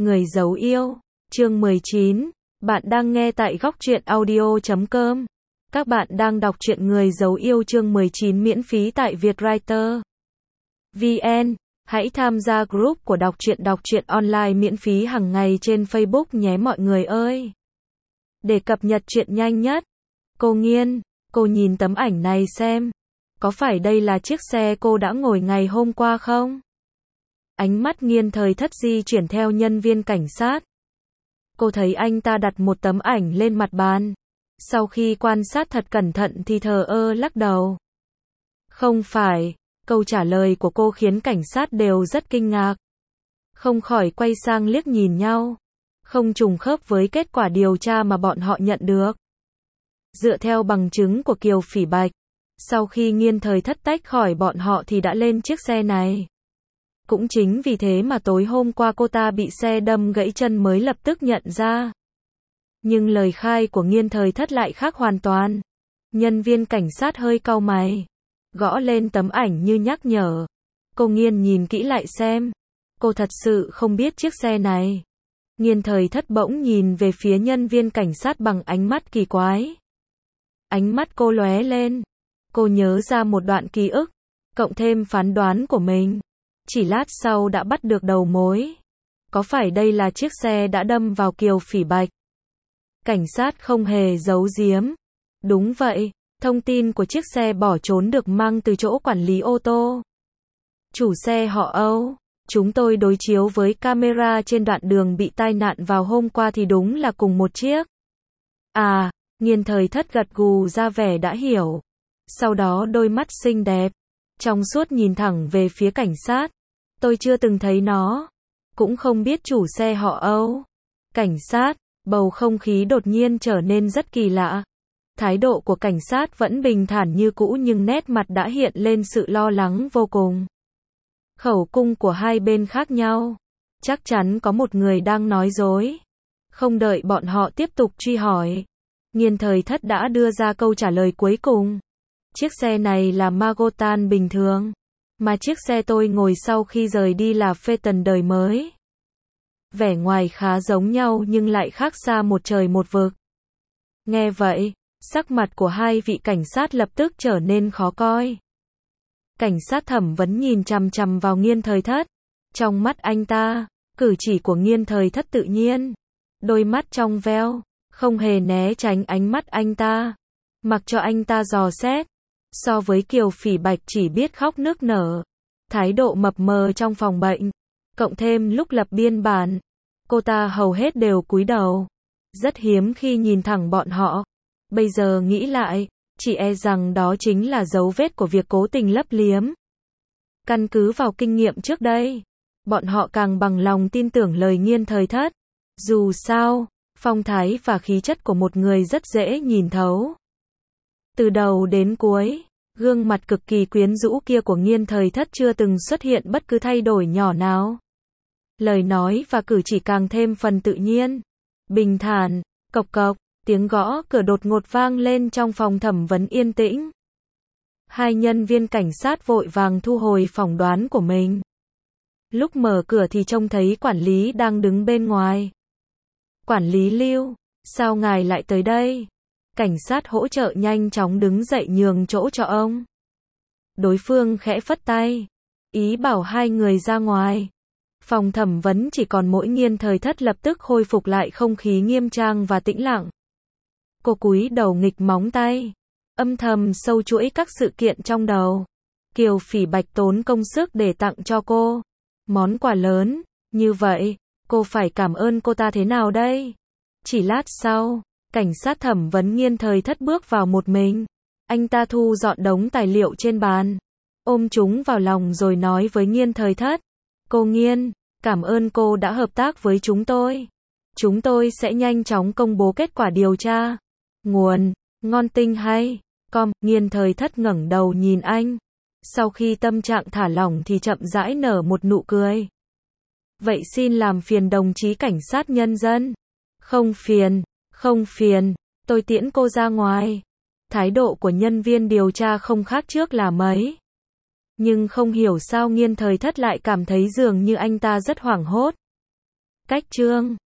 Người giấu yêu, chương 19. Bạn đang nghe tại góc truyện audio.com. Các bạn đang đọc truyện Người giấu yêu chương 19 miễn phí tại Vietwriter VN. Hãy tham gia group của đọc truyện online miễn phí hàng ngày trên Facebook nhé mọi người ơi. Để cập nhật truyện nhanh nhất. Cô Nghiên, cô nhìn tấm ảnh này xem. Có phải đây là chiếc xe cô đã ngồi ngày hôm qua không? Ánh mắt Nghiên Thời Thất di chuyển theo nhân viên cảnh sát. Cô thấy anh ta đặt một tấm ảnh lên mặt bàn. Sau khi quan sát thật cẩn thận thì thờ ơ lắc đầu. Không phải. Câu trả lời của cô khiến cảnh sát đều rất kinh ngạc. Không khỏi quay sang liếc nhìn nhau. Không trùng khớp với kết quả điều tra mà bọn họ nhận được. Dựa theo bằng chứng của Kiều Phỉ Bạch, sau khi Nghiên Thời Thất tách khỏi bọn họ thì đã lên chiếc xe này. Cũng chính vì thế mà tối hôm qua cô ta bị xe đâm gãy chân mới lập tức nhận ra. Nhưng lời khai của Nghiên Thời Thất lại khác hoàn toàn. Nhân viên cảnh sát hơi cau mày, gõ lên tấm ảnh như nhắc nhở. Cô Nghiên nhìn kỹ lại xem. Cô thật sự không biết chiếc xe này. Nghiên Thời Thất bỗng nhìn về phía nhân viên cảnh sát bằng ánh mắt kỳ quái. Ánh mắt cô lóe lên. Cô nhớ ra một đoạn ký ức, cộng thêm phán đoán của mình. Chỉ lát sau đã bắt được đầu mối. Có phải đây là chiếc xe đã đâm vào Kiều Phỉ Bạch? Cảnh sát không hề giấu giếm. Đúng vậy, thông tin của chiếc xe bỏ trốn được mang từ chỗ quản lý ô tô. Chủ xe họ Âu. Chúng tôi đối chiếu với camera trên đoạn đường bị tai nạn vào hôm qua thì đúng là cùng một chiếc. À, Nghiên Thời Thất gật gù ra vẻ đã hiểu. Sau đó đôi mắt xinh đẹp, trong suốt nhìn thẳng về phía cảnh sát. Tôi chưa từng thấy nó. Cũng không biết chủ xe họ Âu. Cảnh sát, bầu không khí đột nhiên trở nên rất kỳ lạ. Thái độ của cảnh sát vẫn bình thản như cũ nhưng nét mặt đã hiện lên sự lo lắng vô cùng. Khẩu cung của hai bên khác nhau. Chắc chắn có một người đang nói dối. Không đợi bọn họ tiếp tục truy hỏi, Nghiên Thời Thất đã đưa ra câu trả lời cuối cùng. Chiếc xe này là Magotan bình thường, mà chiếc xe tôi ngồi sau khi rời đi là Phaeton đời mới. Vẻ ngoài khá giống nhau nhưng lại khác xa một trời một vực. Nghe vậy, sắc mặt của hai vị cảnh sát lập tức trở nên khó coi. Cảnh sát thẩm vấn nhìn chằm chằm vào Nghiên Thời Thất. Trong mắt anh ta, cử chỉ của Nghiên Thời Thất tự nhiên. Đôi mắt trong veo, không hề né tránh ánh mắt anh ta. Mặc cho anh ta dò xét. So với Kiều Phỉ Bạch chỉ biết khóc nức nở. Thái độ mập mờ trong phòng bệnh. Cộng thêm lúc lập biên bản, cô ta hầu hết đều cúi đầu. Rất hiếm khi nhìn thẳng bọn họ. Bây giờ nghĩ lại, chỉ e rằng đó chính là dấu vết của việc cố tình lấp liếm. Căn cứ vào kinh nghiệm trước đây, bọn họ càng bằng lòng tin tưởng lời Nghiên Thời Thất. Dù sao, phong thái và khí chất của một người rất dễ nhìn thấu. Từ đầu đến cuối, gương mặt cực kỳ quyến rũ kia của Nghiên Thời Thất chưa từng xuất hiện bất cứ thay đổi nhỏ nào. Lời nói và cử chỉ càng thêm phần tự nhiên, bình thản. Cộc cộc, tiếng gõ cửa đột ngột vang lên trong phòng thẩm vấn yên tĩnh. Hai nhân viên cảnh sát vội vàng thu hồi phỏng đoán của mình. Lúc mở cửa thì trông thấy quản lý đang đứng bên ngoài. Quản lý Lưu, sao ngài lại tới đây? Cảnh sát hỗ trợ nhanh chóng đứng dậy nhường chỗ cho ông. Đối phương khẽ phất tay, ý bảo hai người ra ngoài. Phòng thẩm vấn chỉ còn mỗi Nghiên Thời Thất lập tức khôi phục lại không khí nghiêm trang và tĩnh lặng. Cô cúi đầu nghịch móng tay, âm thầm sâu chuỗi các sự kiện trong đầu. Kiều Phỉ Bạch tốn công sức để tặng cho cô món quà lớn, như vậy, cô phải cảm ơn cô ta thế nào đây? Chỉ lát sau, cảnh sát thẩm vấn Nghiên Thời Thất bước vào một mình. Anh ta thu dọn đống tài liệu trên bàn, ôm chúng vào lòng rồi nói với Nghiên Thời Thất. Cô Nghiên, cảm ơn cô đã hợp tác với chúng tôi. Chúng tôi sẽ nhanh chóng công bố kết quả điều tra. Nguồn, ngon tinh hay. Nghiên Thời Thất ngẩng đầu nhìn anh. Sau khi tâm trạng thả lỏng thì chậm rãi nở một nụ cười. Vậy xin làm phiền đồng chí cảnh sát nhân dân. Không phiền, tôi tiễn cô ra ngoài. Thái độ của nhân viên điều tra không khác trước là mấy. Nhưng không hiểu sao Nghiên Thời Thất lại cảm thấy dường như anh ta rất hoảng hốt. Cách chương